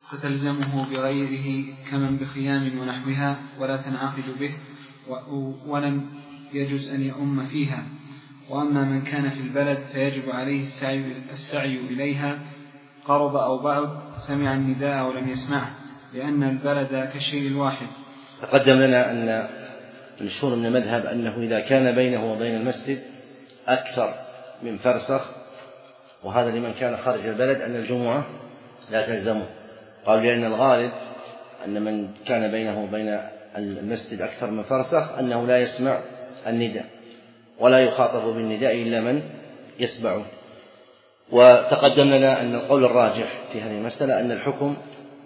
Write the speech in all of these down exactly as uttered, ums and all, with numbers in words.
فتلزمه بغيره كمن بخيام ونحوها ولا تنعقد به ولم يجوز أن يؤم فيها. وأما من كان في البلد فيجب عليه السعي, السعي إليها قرب أو بعد سمع النداء ولم يسمعه لأن البلد كالشيء الواحد. تقدم لنا أن المشهور من المذهب أنه إذا كان بينه وبين المسجد أكثر من فرسخ، وهذا لمن كان خارج البلد، أن الجمعة لا تلزمه. قال لأن الغالب أن من كان بينه وبين المسجد أكثر من فرسخ أنه لا يسمع النداء ولا يخاطب بالنداء إلا من يسمعه. وتقدم لنا أن القول الراجح في هذه المسألة أن الحكم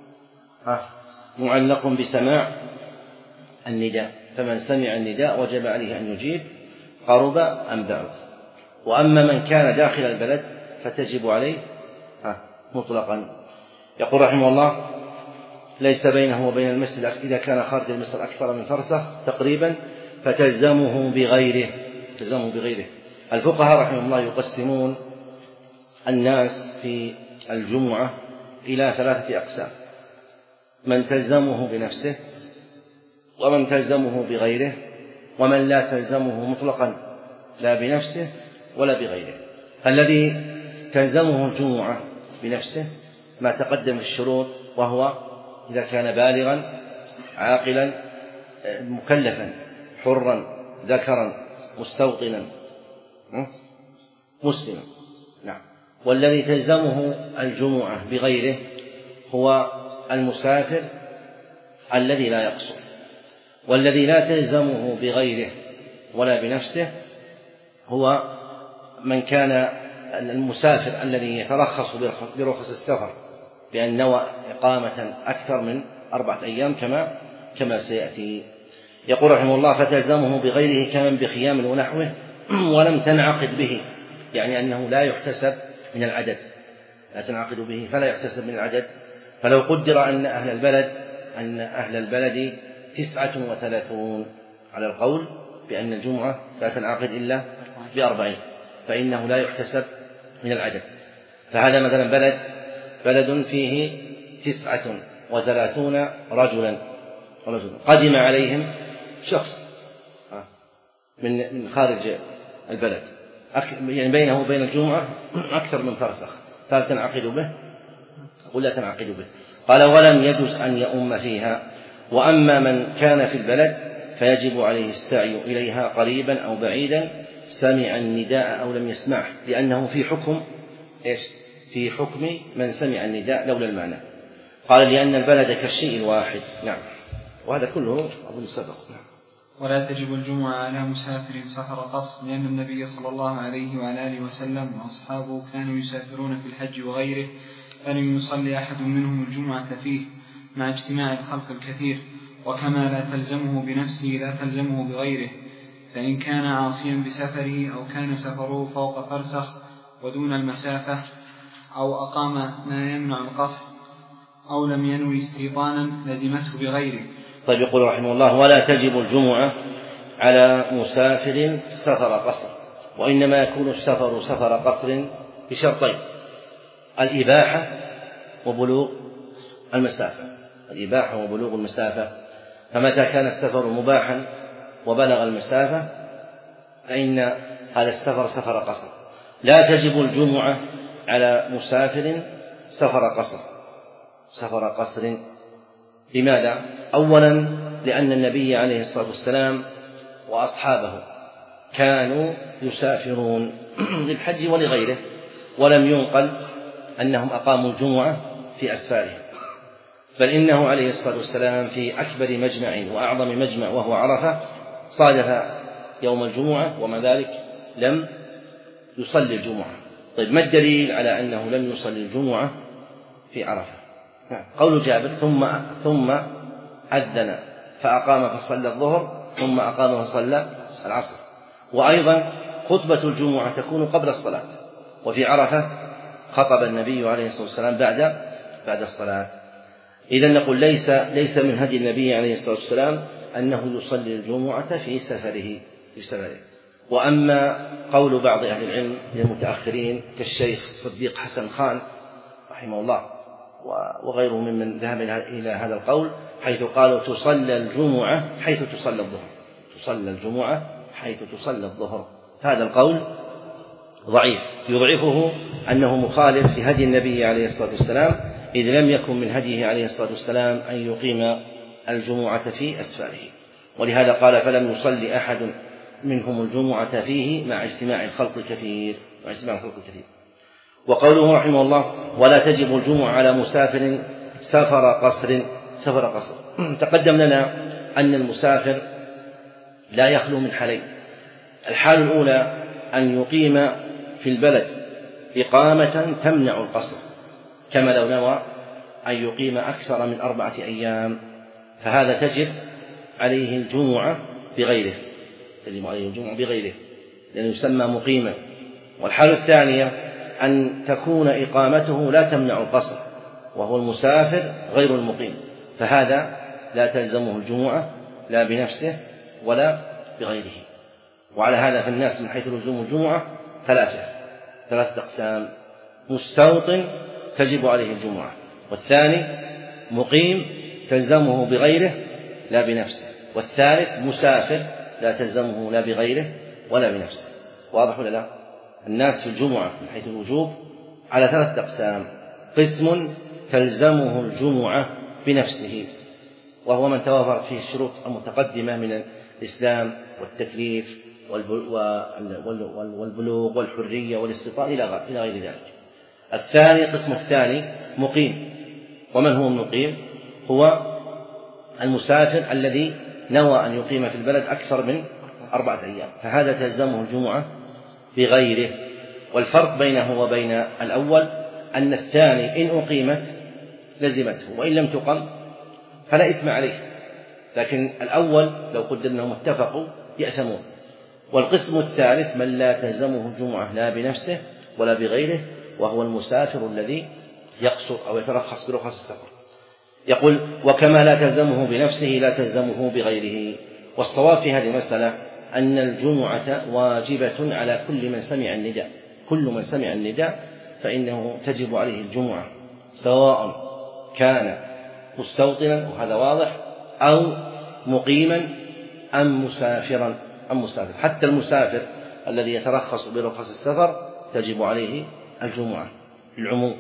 معلق بسماع النداء، فمن سمع النداء وجب عليه أن يجيب قرب أم بعد. وأما من كان داخل البلد فتجب عليه مطلقا. يقول رحمه الله: ليس بينه وبين المسجد إذا كان خارج المسجد أكثر من فرسخ تقريبا فتلزمه بغيره تلزمه بغيره. الفقهاء رحمه الله يقسمون الناس في الجمعة إلى ثلاثة أقسام: من تلزمه بنفسه، ومن تلزمه بغيره، ومن لا تلزمه مطلقا لا بنفسه ولا بغيره. الذي تلزمه الجمعة بنفسه ما تقدم في الشروط، وهو إذا كان بالغا عاقلا مكلفا حرا ذكرا مستوطنا مسلما. نعم. والذي تلزمه الجمعة بغيره هو المسافر الذي لا يقصر. والذي لا تلزمه بغيره ولا بنفسه هو من كان المسافر الذي يترخص برخص السفر بأن نوى إقامة أكثر من أربعة أيام كما كما سيأتي. يقول رحمه الله: فتلزمه بغيره كمن بخيام ونحوه ولم تنعقد به، يعني أنه لا يحتسب من العدد، لا تنعقد به فلا يحتسب من العدد. فلو قدر أن أهل البلد أن أهل البلد تسعة وثلاثون على القول بأن الجمعة لا تنعقد إلا بأربعين، فإنه لا يحتسب من العدد. فهذا مثلا بلد بلد فيه تسعة وثلاثون رجلا قدم عليهم شخص من من خارج البلد، يعني بينه وبين الجمعة أكثر من فرسخ، فهل تنعقد به ولا تنعقد به؟ قال: ولم يجوز أن يؤم فيها. وأما من كان في البلد فيجب عليه السعي إليها قريبا أو بعيدا سمع النداء أو لم يسمعه، لأنه في حكم إيش؟ في حكم من سمع النداء لولا المعنى. قال: لأن البلد كالشيء الواحد. نعم. وهذا كله أظن سبق. نعم. ولا تجب الجمعة على مسافر سفر قصر، لأن النبي صلى الله عليه وعلى آله وسلم وأصحابه كانوا يسافرون في الحج وغيره، فلم يصلي أحد منهم الجمعة فيه مع اجتماع الخلق الكثير. وكما لا تلزمه بنفسه لا تلزمه بغيره، فإن كان عاصيا بسفره أو كان سفره فوق فرسخ ودون المسافة أو أقام ما يمنع القصر أو لم ينوي استيطانا لزمته بغيره. طيب. يقول رحمه الله: ولا تجب الجمعة على مسافر سفر قصر، وإنما يكون السفر سفر قصر بشرطين: الإباحة وبلوغ المسافة الإباحة وبلوغ المسافة. فمتى كان السفر مباحا وبلغ المسافة فإن هذا السفر سفر قصر. لا تجب الجمعة على مسافر سفر قصر سفر قصر لماذا؟ أولا لأن النبي عليه الصلاة والسلام وأصحابه كانوا يسافرون للحج ولغيره، ولم ينقل أنهم أقاموا الجمعة في أسفارهم، بل إنه عليه الصلاة والسلام في أكبر مجمع وأعظم مجمع وهو عرفة صادف يوم الجمعة، ومع ذلك لم يصلي الجمعة. طيب، ما الدليل على أنه لم يصلي الجمعة في عرفة؟ قول جابر: ثم ثم أذن فأقام فصلى الظهر ثم أقام فصلى العصر. وأيضا خطبة الجمعة تكون قبل الصلاة، وفي عرفة خطب النبي عليه الصلاة والسلام بعد بعد الصلاة. إذن نقول ليس ليس من هدي النبي عليه الصلاة والسلام أنه يصلي الجمعة في سفره في سفره. وأما قول بعض أهل العلم من المتأخرين كالشيخ صديق حسن خان رحمه الله وغيره ممن ذهب إلى هذا القول، حيث قالوا تصلى الجمعة حيث تصلى الظهر، تصلى الجمعة حيث تصلى الظهر. هذا القول ضعيف، يضعفه أنه مخالف في هدي النبي عليه الصلاة والسلام، إذ لم يكن من هديه عليه الصلاة والسلام أن يقيم الجمعة في أسفاره، ولهذا قال فلم يصلي أحد منهم الجمعة فيه مع اجتماع الخلق كثير مع اجتماع الخلق كثير. وقوله رحمه الله ولا تجب الجمعة على مسافر سفر قصر سفر قصر تقدم لنا أن المسافر لا يخلو من حالين: الحال الأولى أن يقيم في البلد إقامة تمنع القصر، كما لو نوى أن يقيم أكثر من أربعة أيام، فهذا تجب عليه الجمعة بغيره تجب عليه الجمعة بغيره لأنه يسمى مقيما. والحالة الثانية أن تكون إقامته لا تمنع القصر وهو المسافر غير المقيم، فهذا لا تلزمه الجمعة لا بنفسه ولا بغيره. وعلى هذا فالناس من حيث لزوم الجمعة ثلاثة ثلاثة أقسام: مستوطن تجب عليه الجمعة، والثاني مقيم تلزمه بغيره لا بنفسه، والثالث مسافر لا تلزمه لا بغيره ولا بنفسه. واضح ولا لا؟ الناس في الجمعة من حيث الوجوب على ثلاثة أقسام: قسم تلزمه الجمعة بنفسه وهو من توافرت فيه الشروط المتقدمة من الإسلام والتكليف والبلوغ والحرية والاستطاعة إلى غير ذلك. الثاني قسم الثاني مقيم، ومن هو المقيم؟ هو المسافر الذي نوى أن يقيم في البلد أكثر من أربعة أيام، فهذا تلزمه الجمعة بغيره. والفرق بينه وبين الأول أن الثاني إن أقيمت لزمته، وإن لم تقم فلا إثم عليه، لكن الأول لو قدر أنهم اتفقوا يأثمون. والقسم الثالث من لا تلزمه الجمعة لا بنفسه ولا بغيره، وهو المسافر الذي يقصر أو يترخص برخص السفر. يقول وكما لا تلزمه بنفسه لا تلزمه بغيره. والصواب في هذه المسألة أن الجمعة واجبة على كل من سمع النداء، كل من سمع النداء فإنه تجب عليه الجمعة، سواء كان مستوطنا وهذا واضح أو مقيما أم مسافرا أم مسافر. حتى المسافر الذي يترخص برخص السفر تجب عليه الجمعة للعموم.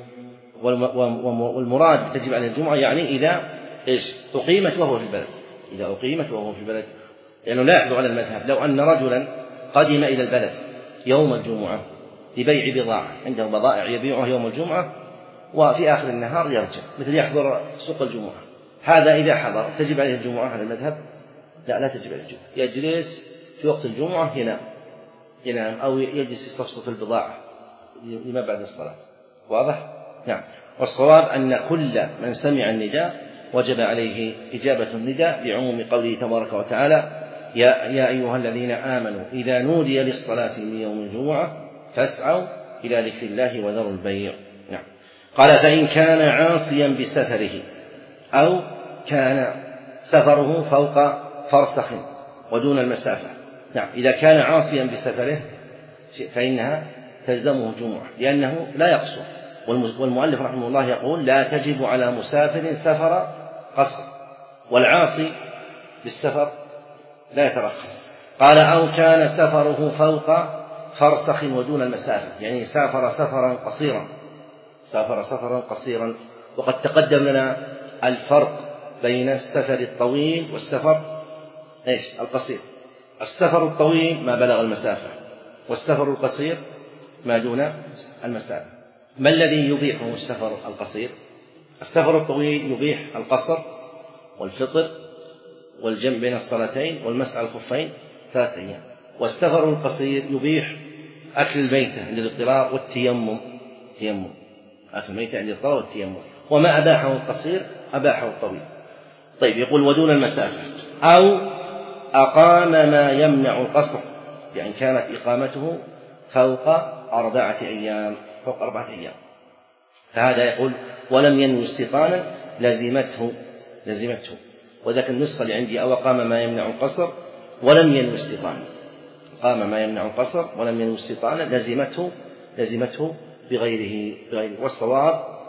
والمراد تجب عليه الجمعة يعني إذا إيش أقيمت وهو في البلد، إذا أقيمت وهو في البلد، لأنه لا يحضر على المذهب. لو أن رجلا قدم إلى البلد يوم الجمعة لبيع بضاعة، عنده بضائع يبيعها يوم الجمعة وفي آخر النهار يرجع، مثل يحضر سوق الجمعة، هذا إذا حضر تجب عليه الجمعة على المذهب؟ لا لا تجب عليه الجمعة. يجلس في وقت الجمعة ينام ينام أو يجلس يصفصف البضاعة لما بعد الصلاة. واضح؟ نعم. والصواب أن كل من سمع النداء وجب عليه إجابة النداء بعموم قوله تبارك وتعالى يا, يا أيها الذين آمنوا إذا نودي للصلاة من يوم الجمعة فاسعوا إلى ذكر الله وذروا البيع. نعم. قال فإن كان عاصيا بسفره أو كان سفره فوق فرسخ ودون المسافة. نعم. إذا كان عاصيا بسفره فإنها تلزمه الجمعة لأنه لا يقصر. والمؤلف رحمه الله يقول لا تجب على مسافر سفر قصر، والعاصي بالسفر لا يترخص. قال أو كان سفره فوق فرسخ ودون المسافة، يعني سافر سفرا قصيرا سافر سفرا قصيرا وقد تقدم لنا الفرق بين السفر الطويل والسفر إيش القصير. السفر الطويل ما بلغ المسافة، والسفر القصير ما دون المسافة. ما الذي يبيحه السفر القصير؟ السفر الطويل يبيح القصر والفطر والجمع بين الصلاتين والمسح على الخفين ثلاثة أيام. والسفر القصير يبيح أكل الميتة عند الاضطرار والتيمم تيمم أكل الميتة عند الاضطرار والتيمم، وما أباحه القصير أباحه الطويل. طيب يقول ودون المسافة أو أقام ما يمنع القصر، يعني كانت إقامته فوق أربعة أيام فوق أربعة أيام فهذا يقول ولم ينوي استيطانا لزمته لزمته وذاك النسخة اللي عندي أو قام ما يمنع القصر ولم ينوي استيطانا، قام ما يمنع القصر ولم ينوي استيطانا لزمته لزمته بغيره بغيره. والصواب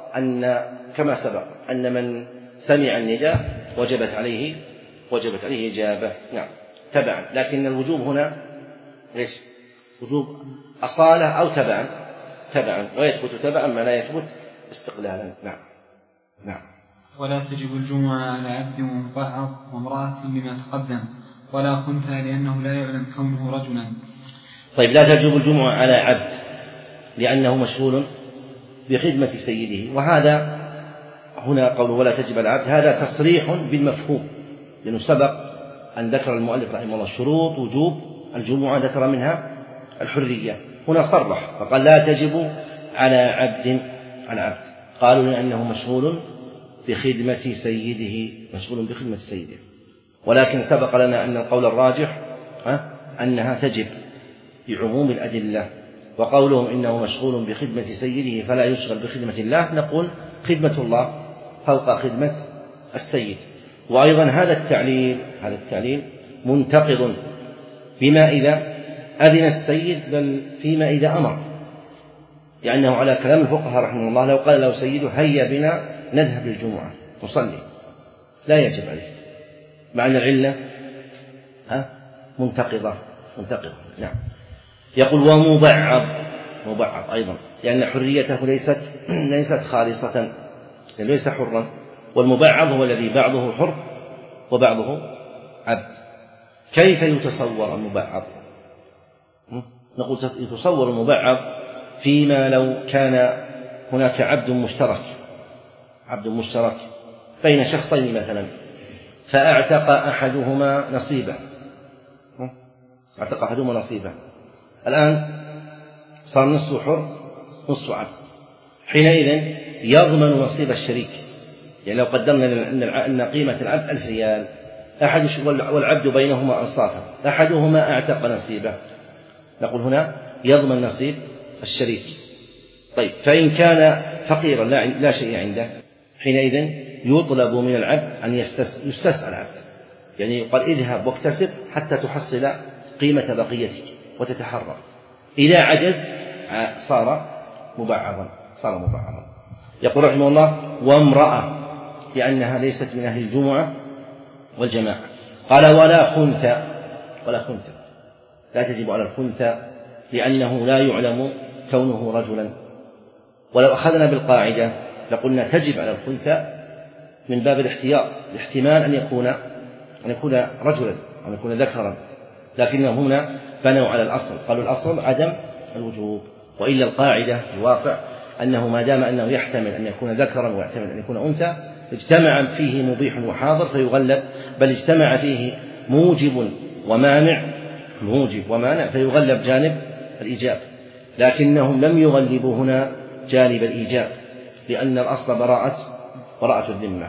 أن كما سبق أن من سمع النداء وجبت عليه وجبت عليه إجابة، نعم تبعا، لكن الوجوب هنا ليش؟ وجوب أصالة أو تبعا، تبعا، ويثبت تبعا ما لا يثبت استقلالا. نعم نعم. ولا تجب الجمعة على عبد ومبعض وامرأة لما تقدم، ولا خنثى لأنه لا يعلم كونه رجلا. طيب، لا تجب الجمعة على عبد لأنه مشغول بخدمة سيده، وهذا هنا قول ولا تجب على عبد هذا تصريح بالمفهوم، لأنه سبق أن ذكر المؤلف رحمه الله شروط وجوب الجمعة ذكر منها الحرية، هنا صرح فقال لا تجب على عبد على عبد، قالوا لأنه مشغول بخدمة سيده، مشغول بخدمة سيده، ولكن سبق لنا أن القول الراجح أنها تجب بعموم الأدلة، وقولهم إنه مشغول بخدمة سيده فلا يشغل بخدمة الله، نقول خدمة الله فوق خدمة السيد. وأيضا هذا التعليل هذا التعليل منتقض بما إذا أذن السيد، بل فيما إذا أمر، لأنه على كلام الفقهاء رحمه الله لو قال له سيده هيا بنا نذهب للجمعة نصلي لا يجب عليه، مع أن العلة ها منتقضة منتقضة. نعم. يقول ومبعض، مبعض أيضا لأن حريته ليست ليست خالصة، ليس حرا، والمبعض هو الذي بعضه حر وبعضه عبد. كيف يتصور المبعض؟ نقول يتصور المبعض فيما لو كان هناك عبد مشترك عبد مشترك بين شخصين مثلا، فأعتق أحدهما نصيبه أعتق أحدهما نصيبه الآن صار نصف حر نصف عبد، حينئذ يضمن نصيب الشريك. يعني لو قدرنا أن قيمة العبد ألف ريال أحد والعبد بينهما أنصافا، أحدهما أعتق نصيبه، نقول هنا يضمن نصيب الشريك. طيب، فإن كان فقيرا لا شيء عنده، حينئذ يطلب من العبد أن يستسأل العبد، يعني يقال اذهب واكتسب حتى تحصل قيمة بقيتك وتتحرر. إذا عجز صار مبعضا صار مبعضا. يقول رحمه الله وامرأة لأنها ليست من أهل الجمعة والجماعة. قال ولا خنثى، ولا خنثى لا تجب على الخنثى لأنه لا يعلم كونه رجلا. ولو أخذنا بالقاعدة لقلنا تجب على الخنثى من باب الاحتياط، الاحتمال أن يكون أن يكون رجلا أو يكون ذكرا، لكنهم هنا بنوا على الأصل، قالوا الأصل عدم الوجوب، وإلا القاعدة الواقع أنه ما دام أنه يحتمل أن يكون ذكرا ويحتمل أن يكون أنثى اجتمع فيه مبيح وحاضر فيغلب، بل اجتمع فيه موجب ومانع موجب ومانع فيغلب جانب الإيجاب، لكنهم لم يغلبوا هنا جانب الإيجاب لأن الأصل براءة براءة الذمة.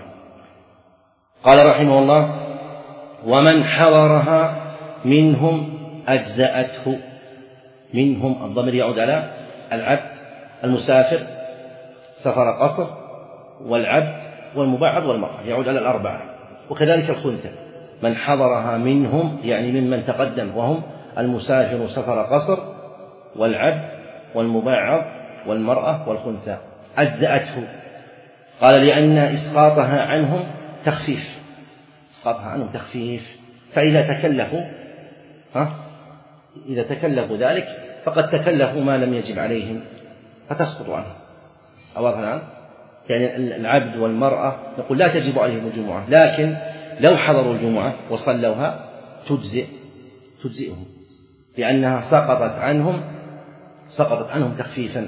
قال رحمه الله ومن حضرها منهم أجزأته. منهم الضمير يعود على العبد المسافر سفر قصر والعبد والمبعض والمرأة، يعود على الأربعة، وكذلك الخنثى من حضرها منهم يعني ممن تقدم، وهم المسافر سفر قصر والعبد والمبعض والمرأة والخنثى. أجزأته قال لأن إسقاطها عنهم تخفيف، إسقاطها عنهم تخفيف، فإذا تكلفوا ها إذا تكلفوا ذلك فقد تكلفوا ما لم يجب عليهم فتسقط عنهم. أواضح الآن؟ يعني العبد والمرأة نقول لا تجب عليهم الجمعة، لكن لو حضروا الجمعة وصلوها تجزئ تجزئهم لأنها سقطت عنهم سقطت عنهم تخفيفا،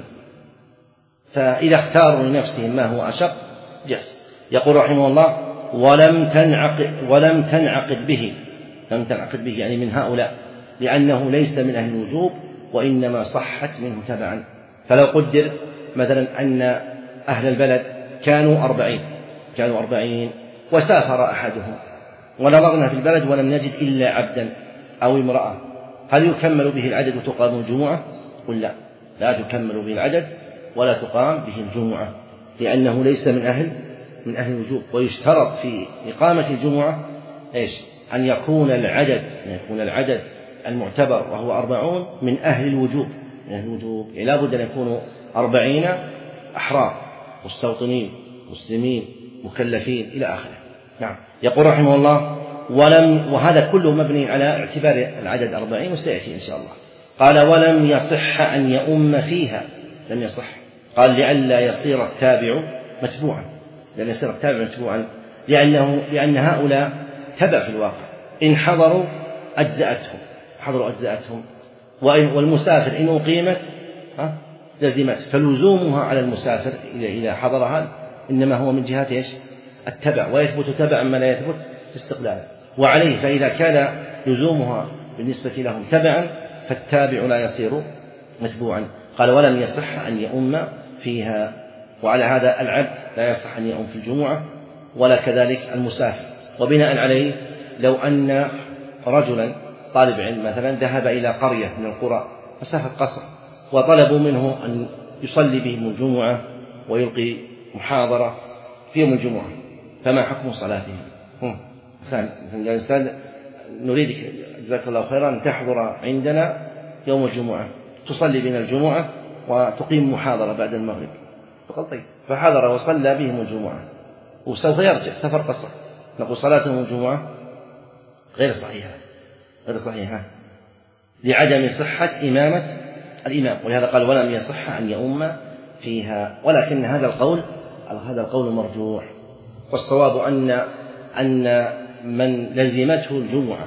فإذا اختاروا لنفسهم ما هو أشق جاز. يقول رحمه الله ولم تنعقد ولم تنعقد به لم تنعقد به يعني من هؤلاء، لأنه ليس من أهل الوجوب وإنما صحت منه تبعا. فلو قدر مثلا أن أهل البلد كانوا أربعين كانوا أربعين وسافر أحدهم ونظرنا في البلد ولم نجد إلا عبدا أو امرأة، هل يكمل به العدد وتقام الجمعة؟ قل لا، لا تكمل به العدد ولا تقام به الجمعة، لأنه ليس من أهل من أهل الوجوب. ويشترط في إقامة الجمعة إيش؟ أن يكون العدد أن يكون العدد المعتبر وهو أربعون من أهل الوجوب من أهل الوجوب، يعني لا بد أن يكونوا أربعين أحرار، مستوطنين مسلمين مكلفين إلى آخره. نعم. يقول رحمه الله ولم، وهذا كله مبني على اعتبار العدد أربعين وسيأتي إن شاء الله. قال ولم يصح أن يؤم فيها، لم يصح، قال لئلا يصير التابع متبوعا، لأن يصير التابع متبوعا لأنه لأن هؤلاء تبع في الواقع، إن حضروا أجزأتهم حضروا أجزأتهم والمسافر إن أقيمت لزمت، فلزومها على المسافر إذا حضرها إنما هو من جهة إيش؟ التبع، ويثبت تبعا ما لا يثبت استقلالا، وعليه فإذا كان لزومها بالنسبة لهم تبعا فالتابع لا يصير متبوعا. قال ولم يصح أن يؤم فيها، وعلى هذا العبد لا يصح أن يؤم في الجمعة ولا كذلك المسافر. وبناء عليه لو أن رجلا طالب علم مثلا ذهب إلى قرية من القرى مسافة قصر وطلبوا منه أن يصلي بهم الجمعة ويلقي محاضرة في يوم الجمعة، فما حكم صلاته؟ الإنسان نريدك جزاك الله خيرا أن تحضر عندنا يوم الجمعة تصلي بنا الجمعة وتقيم محاضرة بعد المغرب. فقال طيب، فحضر وصلى بهم الجمعة وسوف يرجع سفر قصر، نقول صلاتهم الجمعة غير صحيحة غير صحيحة لعدم صحة إمامة الإمام، ولهذا قال ولم يصح أن يؤم فيها. ولكن هذا القول هذا القول مرجوح، والصواب أن أن من لزمته الجمعة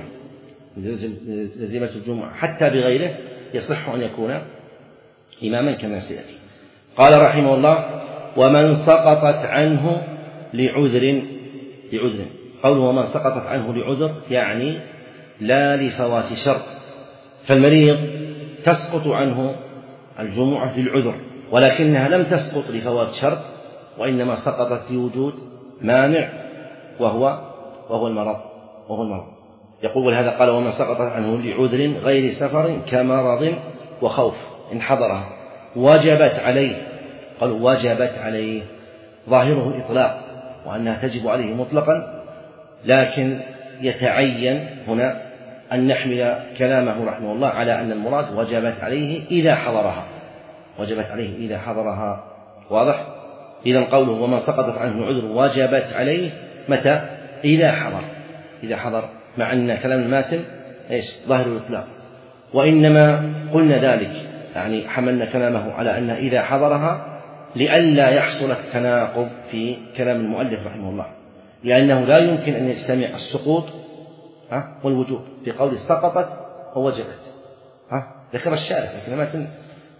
لزمته الجمعة حتى بغيره يصح أن يكون إماما كما سيأتي. قال رحمه الله ومن سقطت عنه لعذر لعذر قوله ومن سقطت عنه لعذر يعني لا لفوات شرط، فالمريض تسقط عنه الجمعة للعذر ولكنها لم تسقط لفوات شرط، وإنما سقطت لوجود مانع وهو وهو المرض وهو المرض. يقول ولهذا قال ومن سقطت عنه لعذر غير سفر كمرض وخوف إن حضرها وجبت عليه، قالوا وجبت عليه ظاهره الإطلاق وأنها تجب عليه مطلقا، لكن يتعين هنا أن نحمل كلامه رحمه الله على أن المراد وجبت عليه إذا حضرها وجبت عليه إذا حضرها. واضح؟ إذن قوله ومن سقطت عنه عذر وجبت عليه متى؟ إذا حضر إذا حضر مع أن كلام الماتن إيش؟ ظاهر الإطلاق، وإنما قلنا ذلك يعني حملنا كلامه على أن إذا حضرها لئلا يحصل التناقض في كلام المؤلف رحمه الله، لأنه لا يمكن أن يجتمع السقوط والوجوب في قول سقطت ووجبت. ذكر الشارع في كلمات،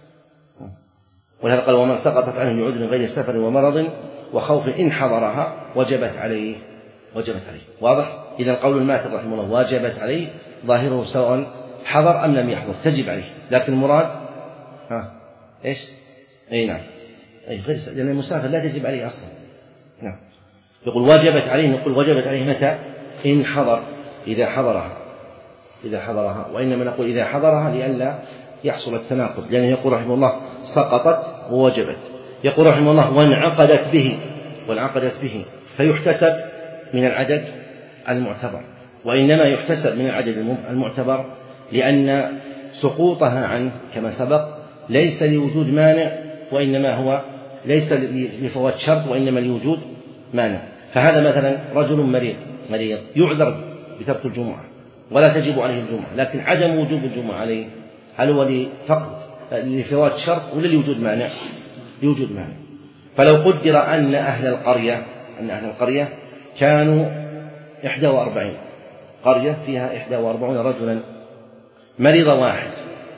ولهذا قال ومن سقطت عنه لعذر غير سفر ومرض وخوف إن حضرها وجبت عليه وجبت عليه. واضح؟ إذا قول الماتن رحمه الله وجبت عليه ظاهره سواء حضر أم لم يحضر تجب عليه، لكن المراد ها إيش؟ أي نعم أي غير، لأن المسافر لا تجب عليه أصلا. نعم. يقول وجبت عليه، نقول وجبت عليه متى؟ إن حضر إذا حضرها إذا حضرها وإنما نقول إذا حضرها لئلا يحصل التناقض، لأنه يقول رحمه الله سقطت ووجبت. يقول رحمه الله وانعقدت به وانعقدت به فيحتسب من العدد المعتبر، وإنما يحتسب من العدد المعتبر لأن سقوطها عنه كما سبق ليس لوجود مانع، وإنما هو ليس لفوات شرط وإنما لوجود مانع. فهذا مثلا رجل مريض مريض يعذر بترك الجمعة ولا تجب عليه الجمعة، لكن عدم وجوب الجمعة عليه هل هو لفقد لفوات شرط ولا لوجود مانع؟ لوجود مانع. فلو قدر أن أهل القرية أن أهل القرية كانوا إحدى وأربعين قرية فيها إحدى وأربعون رجلا، مريض واحد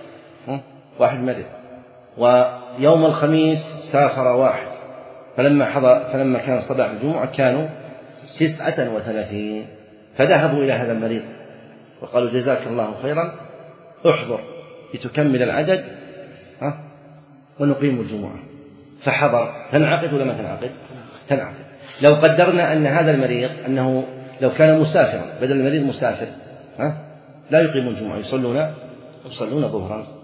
واحد مريض، ويوم الخميس سافر واحد، فلما حضر فلما كان صباح الجمعة كانوا تسعة وثلاثين، فذهبوا إلى هذا المريض وقالوا جزاك الله خيرا احضر لتكمل العدد ها ونقيم الجمعة، فحضر. تنعقد ولا ما تنعقد؟ تنعقد. لو قدرنا أن هذا المريض أنه لو كان مسافرا بدل المريض مسافر ها لا يقيم الجمعة، يصلون يصلون ظهرا